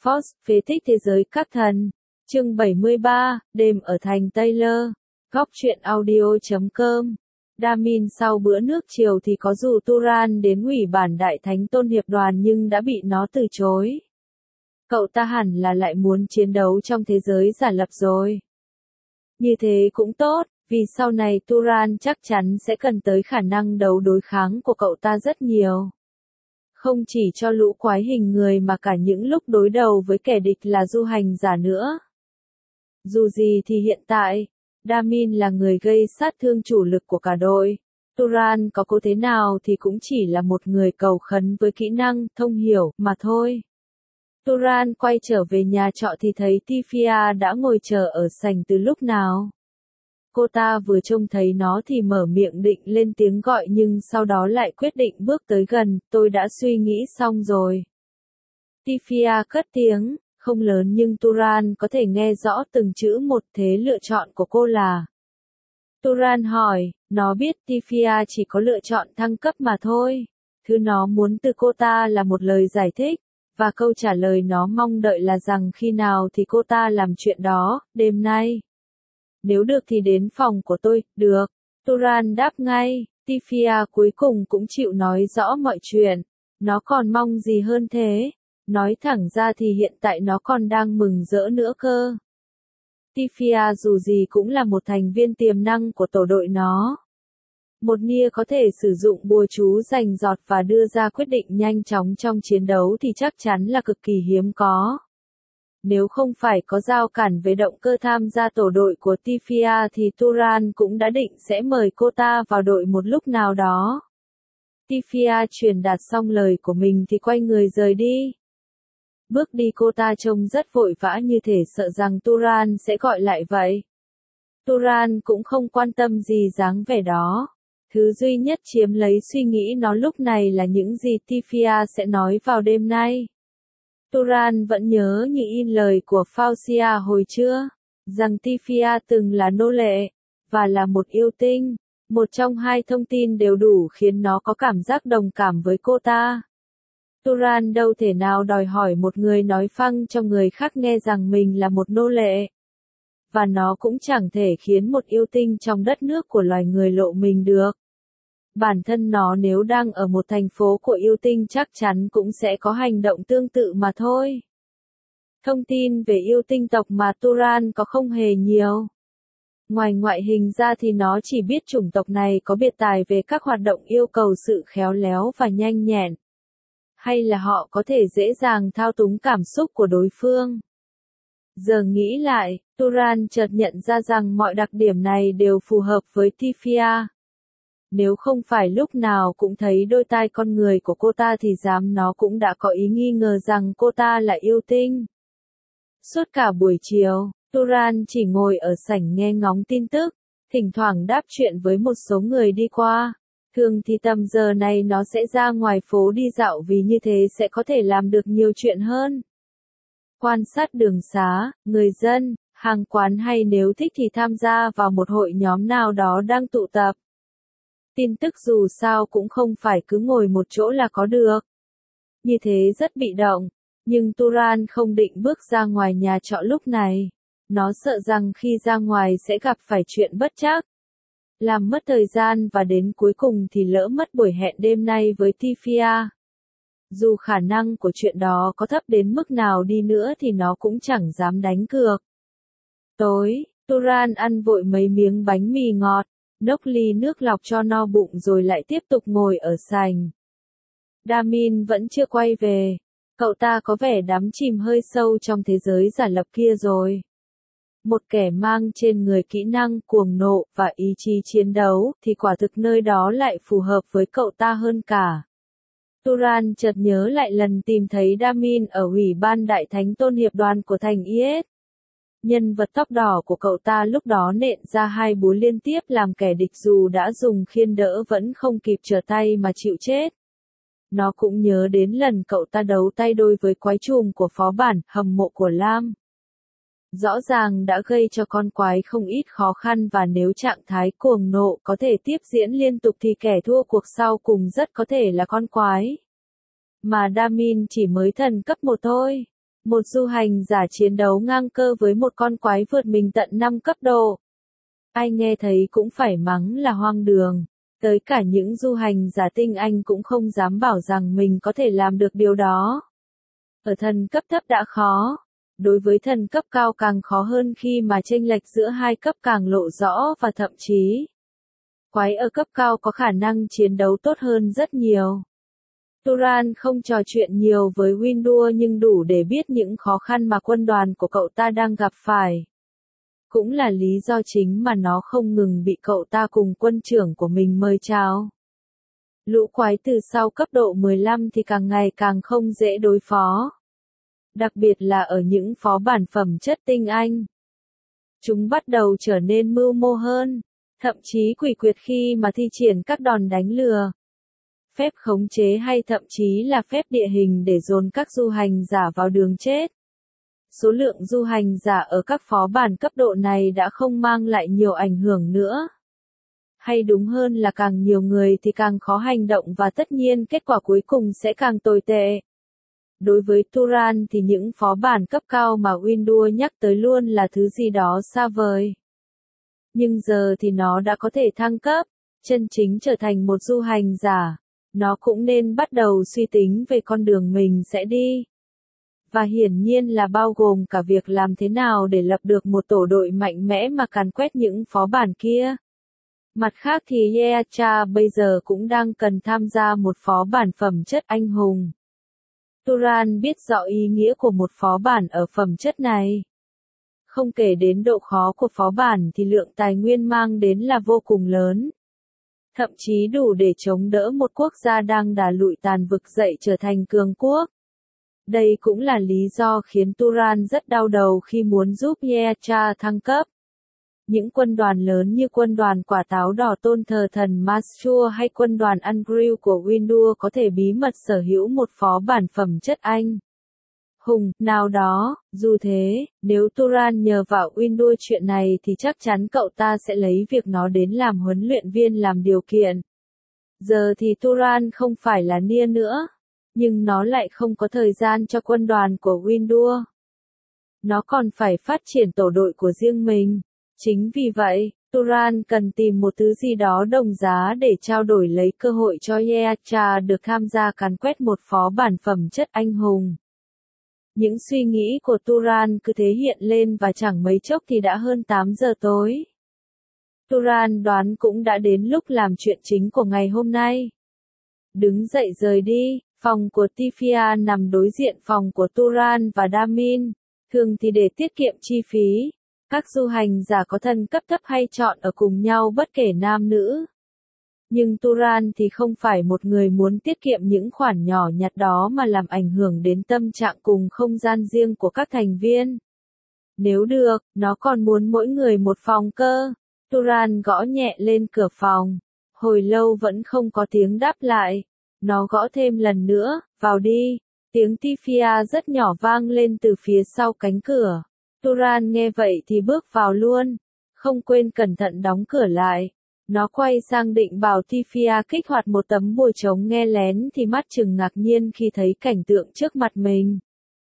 Force, phế tích thế giới các thần. Chương 73, đêm ở thành Taylor. Góc truyện audio.com. Damin sau bữa nước chiều thì có dù Turan đến ủy bản Đại Thánh Tôn Hiệp Đoàn nhưng đã bị nó từ chối. Cậu ta hẳn là lại muốn chiến đấu trong thế giới giả lập rồi. Như thế cũng tốt, vì sau này Turan chắc chắn sẽ cần tới khả năng đấu đối kháng của cậu ta rất nhiều. Không chỉ cho lũ quái hình người mà cả những lúc đối đầu với kẻ địch là du hành giả nữa. Dù gì thì hiện tại, Damin là người gây sát thương chủ lực của cả đội. Turan có cố thế nào thì cũng chỉ là một người cầu khấn với kỹ năng, thông hiểu, mà thôi. Turan quay trở về nhà trọ thì thấy Tifia đã ngồi chờ ở sảnh từ lúc nào. Cô ta vừa trông thấy nó thì mở miệng định lên tiếng gọi nhưng sau đó lại quyết định bước tới gần, tôi đã suy nghĩ xong rồi. Tifia cất tiếng, không lớn nhưng Turan có thể nghe rõ từng chữ một, thế lựa chọn của cô là. Turan hỏi, nó biết Tifia chỉ có lựa chọn thăng cấp mà thôi. Thứ nó muốn từ cô ta là một lời giải thích, và câu trả lời nó mong đợi là rằng khi nào thì cô ta làm chuyện đó, đêm nay. Nếu được thì đến phòng của tôi, được. Turan đáp ngay, Tifia cuối cùng cũng chịu nói rõ mọi chuyện. Nó còn mong gì hơn thế? Nói thẳng ra thì hiện tại nó còn đang mừng rỡ nữa cơ. Tifia dù gì cũng là một thành viên tiềm năng của tổ đội nó. Một Nia có thể sử dụng bùa chú rành rọt và đưa ra quyết định nhanh chóng trong chiến đấu thì chắc chắn là cực kỳ hiếm có. Nếu không phải có rào cản về động cơ tham gia tổ đội của Tifia thì Turan cũng đã định sẽ mời cô ta vào đội một lúc nào đó. Tifia truyền đạt xong lời của mình thì quay người rời đi. Bước đi cô ta trông rất vội vã như thể sợ rằng Turan sẽ gọi lại vậy. Turan cũng không quan tâm gì dáng vẻ đó. Thứ duy nhất chiếm lấy suy nghĩ nó lúc này là những gì Tifia sẽ nói vào đêm nay. Turan vẫn nhớ như in lời của Faucia hồi trưa, rằng Tifia từng là nô lệ, và là một yêu tinh. Một trong hai thông tin đều đủ khiến nó có cảm giác đồng cảm với cô ta. Turan đâu thể nào đòi hỏi một người nói phăng cho người khác nghe rằng mình là một nô lệ. Và nó cũng chẳng thể khiến một yêu tinh trong đất nước của loài người lộ mình được. Bản thân nó nếu đang ở một thành phố của yêu tinh chắc chắn cũng sẽ có hành động tương tự mà thôi. Thông tin về yêu tinh tộc mà Turan có không hề nhiều. Ngoài ngoại hình ra thì nó chỉ biết chủng tộc này có biệt tài về các hoạt động yêu cầu sự khéo léo và nhanh nhẹn. Hay là họ có thể dễ dàng thao túng cảm xúc của đối phương. Giờ nghĩ lại, Turan chợt nhận ra rằng mọi đặc điểm này đều phù hợp với Tifia. Nếu không phải lúc nào cũng thấy đôi tai con người của cô ta thì dám nó cũng đã có ý nghi ngờ rằng cô ta là yêu tinh. Suốt cả buổi chiều, Turan chỉ ngồi ở sảnh nghe ngóng tin tức, thỉnh thoảng đáp chuyện với một số người đi qua. Thường thì tầm giờ này nó sẽ ra ngoài phố đi dạo vì như thế sẽ có thể làm được nhiều chuyện hơn. Quan sát đường xá, người dân, hàng quán hay nếu thích thì tham gia vào một hội nhóm nào đó đang tụ tập. Tin tức dù sao cũng không phải cứ ngồi một chỗ là có được. Như thế rất bị động, nhưng Turan không định bước ra ngoài nhà trọ lúc này. Nó sợ rằng khi ra ngoài sẽ gặp phải chuyện bất trắc. Làm mất thời gian và đến cuối cùng thì lỡ mất buổi hẹn đêm nay với Tifia. Dù khả năng của chuyện đó có thấp đến mức nào đi nữa thì nó cũng chẳng dám đánh cược. Tối, Turan ăn vội mấy miếng bánh mì ngọt, nốc ly nước lọc cho no bụng rồi lại tiếp tục ngồi ở sành. Damin vẫn chưa quay về. Cậu ta có vẻ đắm chìm hơi sâu trong thế giới giả lập kia rồi. Một kẻ mang trên người kỹ năng cuồng nộ và ý chí chiến đấu thì quả thực nơi đó lại phù hợp với cậu ta hơn cả. Turan chợt nhớ lại lần tìm thấy Damin ở ủy ban Đại Thánh Tôn Hiệp Đoàn của thành IS. Nhân vật tóc đỏ của cậu ta lúc đó nện ra hai búa liên tiếp làm kẻ địch dù đã dùng khiên đỡ vẫn không kịp trở tay mà chịu chết. Nó cũng nhớ đến lần cậu ta đấu tay đôi với quái trùm của phó bản hầm mộ của Lam. Rõ ràng đã gây cho con quái không ít khó khăn và nếu trạng thái cuồng nộ có thể tiếp diễn liên tục thì kẻ thua cuộc sau cùng rất có thể là con quái. Mà Damin chỉ mới thần cấp 1 thôi. Một du hành giả chiến đấu ngang cơ với một con quái vượt mình tận 5 cấp độ. Ai nghe thấy cũng phải mắng là hoang đường. Tới cả những du hành giả tinh anh cũng không dám bảo rằng mình có thể làm được điều đó. Ở thần cấp thấp đã khó. Đối với thần cấp cao càng khó hơn khi mà chênh lệch giữa hai cấp càng lộ rõ và thậm chí quái ở cấp cao có khả năng chiến đấu tốt hơn rất nhiều. Turan không trò chuyện nhiều với Windu nhưng đủ để biết những khó khăn mà quân đoàn của cậu ta đang gặp phải. Cũng là lý do chính mà nó không ngừng bị cậu ta cùng quân trưởng của mình mời chào. Lũ quái từ sau cấp độ 15 thì càng ngày càng không dễ đối phó. Đặc biệt là ở những phó bản phẩm chất tinh anh. Chúng bắt đầu trở nên mưu mô hơn, thậm chí quỷ quyệt khi mà thi triển các đòn đánh lừa, phép khống chế hay thậm chí là phép địa hình để dồn các du hành giả vào đường chết. Số lượng du hành giả ở các phó bản cấp độ này đã không mang lại nhiều ảnh hưởng nữa. Hay đúng hơn là càng nhiều người thì càng khó hành động và tất nhiên kết quả cuối cùng sẽ càng tồi tệ. Đối với Turan thì những phó bản cấp cao mà Windu nhắc tới luôn là thứ gì đó xa vời. Nhưng giờ thì nó đã có thể thăng cấp, chân chính trở thành một du hành giả. Nó cũng nên bắt đầu suy tính về con đường mình sẽ đi. Và hiển nhiên là bao gồm cả việc làm thế nào để lập được một tổ đội mạnh mẽ mà càn quét những phó bản kia. Mặt khác thì Yeacha bây giờ cũng đang cần tham gia một phó bản phẩm chất anh hùng. Turan biết rõ ý nghĩa của một phó bản ở phẩm chất này. Không kể đến độ khó của phó bản thì lượng tài nguyên mang đến là vô cùng lớn. Thậm chí đủ để chống đỡ một quốc gia đang đà lụi tàn vực dậy trở thành cường quốc. Đây cũng là lý do khiến Turan rất đau đầu khi muốn giúp Yeacha thăng cấp. Những quân đoàn lớn như quân đoàn quả táo đỏ tôn thờ thần Mastur hay quân đoàn Ungryl của Windu có thể bí mật sở hữu một phó bản phẩm chất anh hùng nào đó. Dù thế, nếu Turan nhờ vào Windu chuyện này thì chắc chắn cậu ta sẽ lấy việc nó đến làm huấn luyện viên làm điều kiện. Giờ thì Turan không phải là Nia nữa, nhưng nó lại không có thời gian cho quân đoàn của Windu. Nó còn phải phát triển tổ đội của riêng mình. Chính vì vậy, Turan cần tìm một thứ gì đó đồng giá để trao đổi lấy cơ hội cho Yeacha được tham gia càn quét một phó bản phẩm chất anh hùng. Những suy nghĩ của Turan cứ thế hiện lên và chẳng mấy chốc thì đã hơn 8 giờ tối. Turan đoán cũng đã đến lúc làm chuyện chính của ngày hôm nay. Đứng dậy rời đi, phòng của Tifia nằm đối diện phòng của Turan và Damin. Thường thì để tiết kiệm chi phí, các du hành giả có thân cấp thấp hay chọn ở cùng nhau bất kể nam nữ. Nhưng Turan thì không phải một người muốn tiết kiệm những khoản nhỏ nhặt đó mà làm ảnh hưởng đến tâm trạng cùng không gian riêng của các thành viên. Nếu được, nó còn muốn mỗi người một phòng cơ. Turan gõ nhẹ lên cửa phòng. Hồi lâu vẫn không có tiếng đáp lại. Nó gõ thêm lần nữa, vào đi. Tiếng Tifia rất nhỏ vang lên từ phía sau cánh cửa. Turan nghe vậy thì bước vào luôn. Không quên cẩn thận đóng cửa lại. Nó quay sang định bảo Tifia kích hoạt một tấm bùa chống nghe lén thì mắt trừng ngạc nhiên khi thấy cảnh tượng trước mặt mình.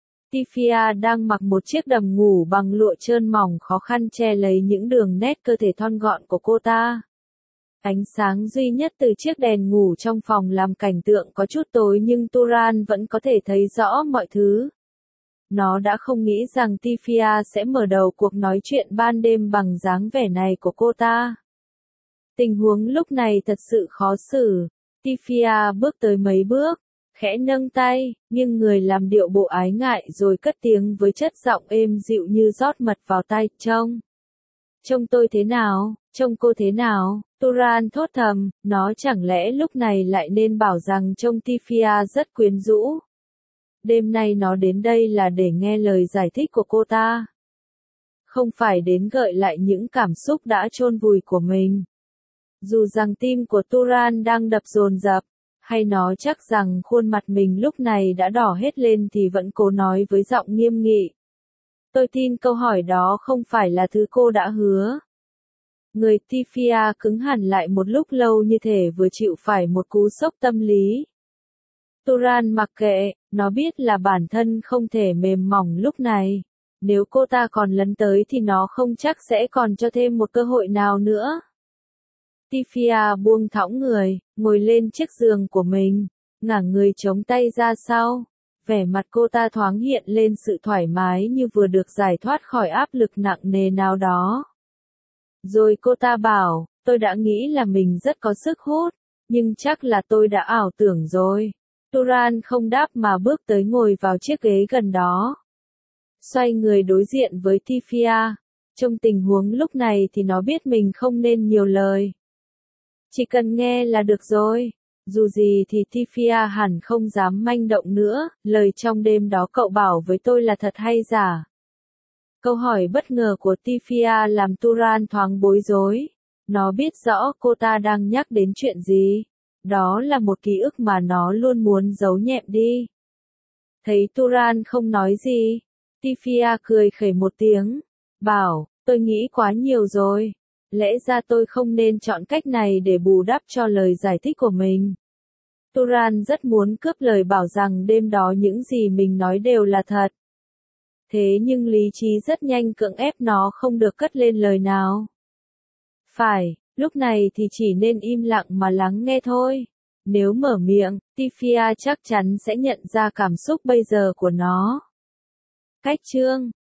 Tifia đang mặc một chiếc đầm ngủ bằng lụa trơn mỏng khó khăn che lấy những đường nét cơ thể thon gọn của cô ta. Ánh sáng duy nhất từ chiếc đèn ngủ trong phòng làm cảnh tượng có chút tối nhưng Turan vẫn có thể thấy rõ mọi thứ. Nó đã không nghĩ rằng Tifia sẽ mở đầu cuộc nói chuyện ban đêm bằng dáng vẻ này của cô ta. Tình huống lúc này thật sự khó xử. Tifia bước tới mấy bước, khẽ nâng tay, nghiêng người làm điệu bộ ái ngại rồi cất tiếng với chất giọng êm dịu như rót mật vào tai. Trông tôi thế nào, trông cô thế nào? Turan thốt thầm, nó chẳng lẽ lúc này lại nên bảo rằng trông Tifia rất quyến rũ. Đêm nay nó đến đây là để nghe lời giải thích của cô ta. Không phải đến gợi lại những cảm xúc đã chôn vùi của mình. Dù rằng tim của Turan đang đập dồn dập, hay nó chắc rằng khuôn mặt mình lúc này đã đỏ hết lên thì vẫn cố nói với giọng nghiêm nghị. Tôi tin câu hỏi đó không phải là thứ cô đã hứa. Người Tifia cứng hẳn lại một lúc lâu như thể vừa chịu phải một cú sốc tâm lý. Turan mặc kệ, Nó biết là bản thân không thể mềm mỏng lúc này. Nếu cô ta còn lấn tới thì nó không chắc sẽ còn cho thêm một cơ hội nào nữa. Tifia buông thõng người, ngồi lên chiếc giường của mình, ngả người chống tay ra sau. Vẻ mặt cô ta thoáng hiện lên sự thoải mái như vừa được giải thoát khỏi áp lực nặng nề nào đó. Rồi cô ta bảo, tôi đã nghĩ là mình rất có sức hút, nhưng chắc là tôi đã ảo tưởng rồi. Turan không đáp mà bước tới ngồi vào chiếc ghế gần đó. Xoay người đối diện với Tifia. Trong tình huống lúc này thì nó biết mình không nên nhiều lời. Chỉ cần nghe là được rồi. Dù gì thì Tifia hẳn không dám manh động nữa, lời trong đêm đó cậu bảo với tôi là thật hay giả? Câu hỏi bất ngờ của Tifia làm Turan thoáng bối rối. Nó biết rõ cô ta đang nhắc đến chuyện gì. Đó là một ký ức mà nó luôn muốn giấu nhẹm đi. Thấy Turan không nói gì, Tifia cười khẩy một tiếng, bảo, tôi nghĩ quá nhiều rồi. Lẽ ra tôi không nên chọn cách này để bù đắp cho lời giải thích của mình. Turan rất muốn cướp lời bảo rằng đêm đó những gì mình nói đều là thật. Thế nhưng lý trí rất nhanh cưỡng ép nó không được cất lên lời nào. Phải, lúc này thì chỉ nên im lặng mà lắng nghe thôi. Nếu mở miệng, Tifia chắc chắn sẽ nhận ra cảm xúc bây giờ của nó. Cách chương